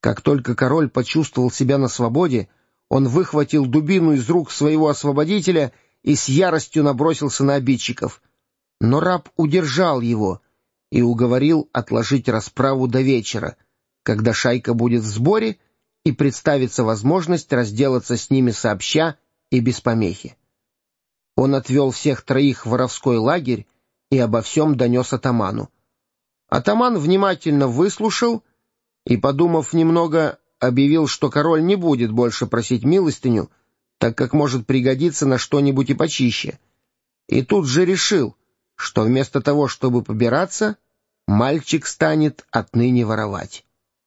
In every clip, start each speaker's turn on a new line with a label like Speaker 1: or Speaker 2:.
Speaker 1: Как только король почувствовал себя на свободе, он выхватил дубину из рук своего освободителя и с яростью набросился на обидчиков. Но раб удержал его и уговорил отложить расправу до вечера, когда шайка будет в сборе и представится возможность разделаться с ними сообща и без помехи. Он отвел всех троих в воровской лагерь и обо всем донес атаману. Атаман внимательно выслушал и, подумав немного, объявил, что король не будет больше просить милостыню, так как может пригодиться на что-нибудь и почище. И тут же решил, что вместо того, чтобы побираться, мальчик станет отныне воровать.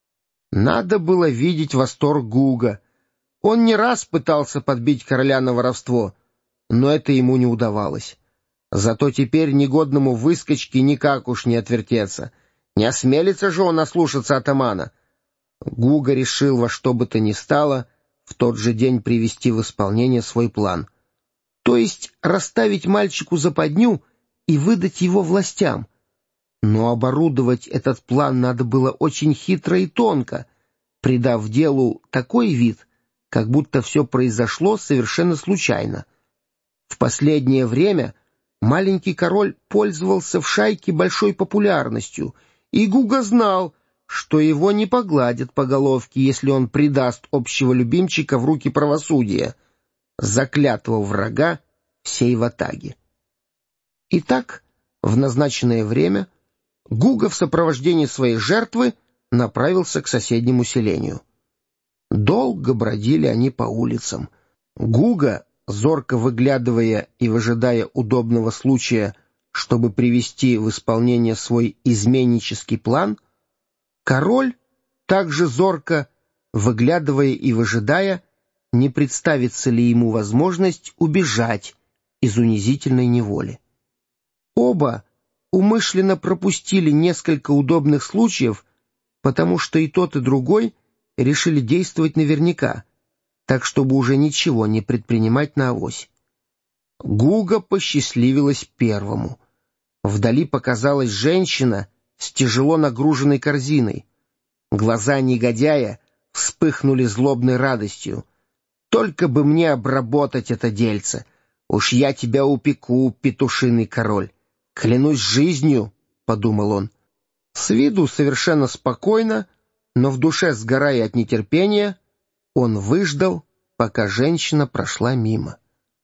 Speaker 1: Надо было видеть восторг Гуга. Он не раз пытался подбить короля на воровство, но это ему не удавалось. Зато теперь негодному выскочке никак уж не отвертеться. Не осмелится же он ослушаться атамана. Гуга решил во что бы то ни стало в тот же день привести в исполнение свой план. То есть расставить мальчику западню и выдать его властям. Но оборудовать этот план надо было очень хитро и тонко, придав делу такой вид, как будто все произошло совершенно случайно. В последнее время маленький король пользовался в шайке большой популярностью, и Гуга знал, что его не погладят по головке, если он предаст общего любимчика в руки правосудия, заклятого врага всей ватаги. Итак, в назначенное время Гуга в сопровождении своей жертвы направился к соседнему селению. Долго бродили они по улицам. Гуга, зорко выглядывая и выжидая удобного случая, чтобы привести в исполнение свой изменнический план, король, также зорко выглядывая и выжидая, не представится ли ему возможность убежать из унизительной неволи. Оба умышленно пропустили несколько удобных случаев, потому что и тот, и другой решили действовать наверняка, так чтобы уже ничего не предпринимать наавось. Гуга посчастливилось первому. Вдали показалась женщина с тяжело нагруженной корзиной. Глаза негодяя вспыхнули злобной радостью. «Только бы мне обработать это дельце! Уж я тебя упеку, петушиный король! Клянусь жизнью!» — подумал он. С виду совершенно спокойно, но в душе сгорая от нетерпения, он выждал, пока женщина прошла мимо.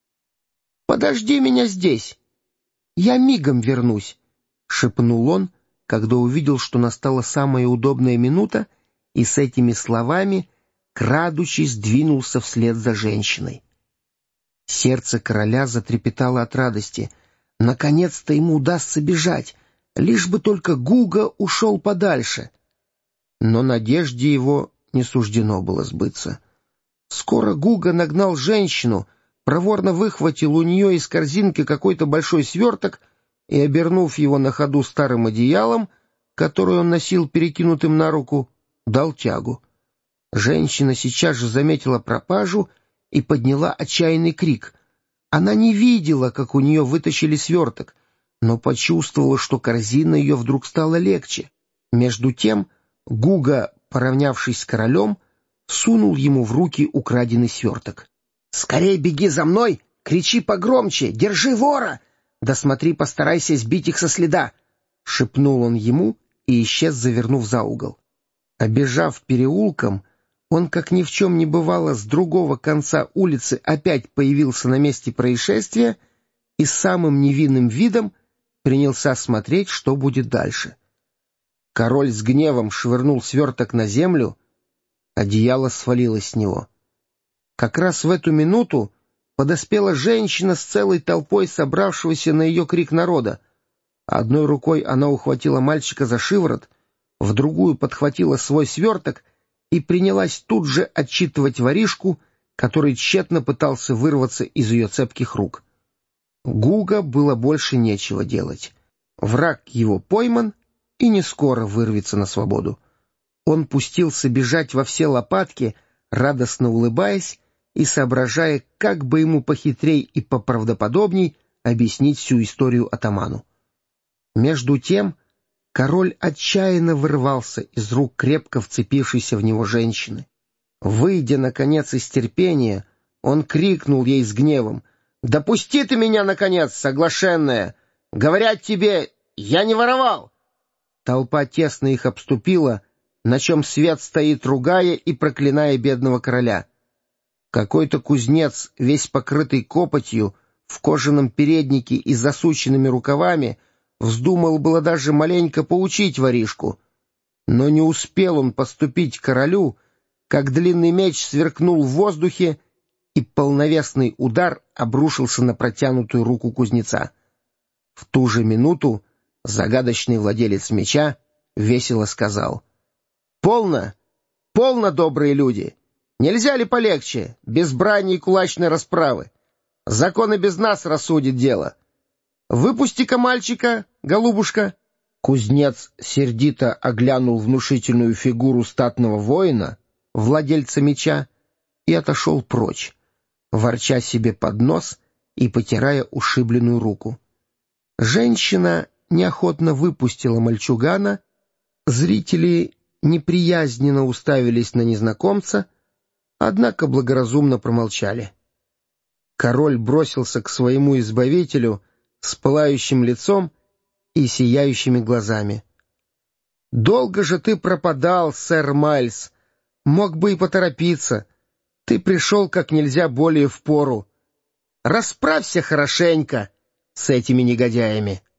Speaker 1: «Подожди меня здесь! Я мигом вернусь!» — шепнул он, когда увидел, что настала самая удобная минута, и с этими словами, крадучись, двинулся вслед за женщиной. Сердце короля затрепетало от радости. Наконец-то ему удастся бежать, лишь бы только Гуга ушел подальше. Но надежде его не суждено было сбыться. Скоро Гуга нагнал женщину, проворно выхватил у нее из корзинки какой-то большой сверток и, обернув его на ходу старым одеялом, которое он носил перекинутым на руку, дал тягу. Женщина сейчас же заметила пропажу и подняла отчаянный крик. Она не видела, как у нее вытащили сверток, но почувствовала, что корзина ее вдруг стала легче. Между тем Гуга, поравнявшись с королем, сунул ему в руки украденный сверток. «Скорей беги за мной! Кричи погромче! Держи вора! Да смотри, постарайся сбить их со следа!» — шепнул он ему и исчез, завернув за угол. Обежав переулком, он, как ни в чем не бывало, с другого конца улицы опять появился на месте происшествия и с самым невинным видом принялся смотреть, что будет дальше. Король с гневом швырнул сверток на землю, одеяло свалилось с него. Как раз в эту минуту подоспела женщина с целой толпой собравшегося на ее крик народа. Одной рукой она ухватила мальчика за шиворот, в другую подхватила свой сверток и принялась тут же отчитывать воришку, который тщетно пытался вырваться из ее цепких рук. Гуга было больше нечего делать. Враг его пойман и не скоро вырвется на свободу. Он пустился бежать во все лопатки, радостно улыбаясь и соображая, как бы ему похитрей и поправдоподобней объяснить всю историю атаману. Между тем Король отчаянно вырвался из рук крепко вцепившейся в него женщины. Выйдя, наконец, из терпения, он крикнул ей с гневом: «Допусти ты меня, наконец, соглашенная! Говорят тебе, я не воровал!» Толпа тесно их обступила, на чем свет стоит, ругая и проклиная бедного короля. Какой-то кузнец, весь покрытый копотью, в кожаном переднике и с засученными рукавами, вздумал было даже маленько поучить воришку. Но не успел он поступить к королю, как длинный меч сверкнул в воздухе, и полновесный удар обрушился на протянутую руку кузнеца. В ту же минуту загадочный владелец меча весело сказал: «Полно, полно, добрые люди! Нельзя ли полегче, без брани и кулачной расправы? Закон и без нас рассудит дело. Выпусти-ка мальчика, голубушка». Кузнец сердито оглянул внушительную фигуру статного воина, владельца меча, и отошел прочь, ворча себе под нос и потирая ушибленную руку. Женщина неохотно выпустила мальчугана, зрители неприязненно уставились на незнакомца, однако благоразумно промолчали. Король бросился к своему избавителю с пылающим лицом и сияющими глазами. «Долго же ты пропадал, сэр Майлз! Мог бы и поторопиться. Ты пришел как нельзя более впору. Расправься хорошенько с этими негодяями».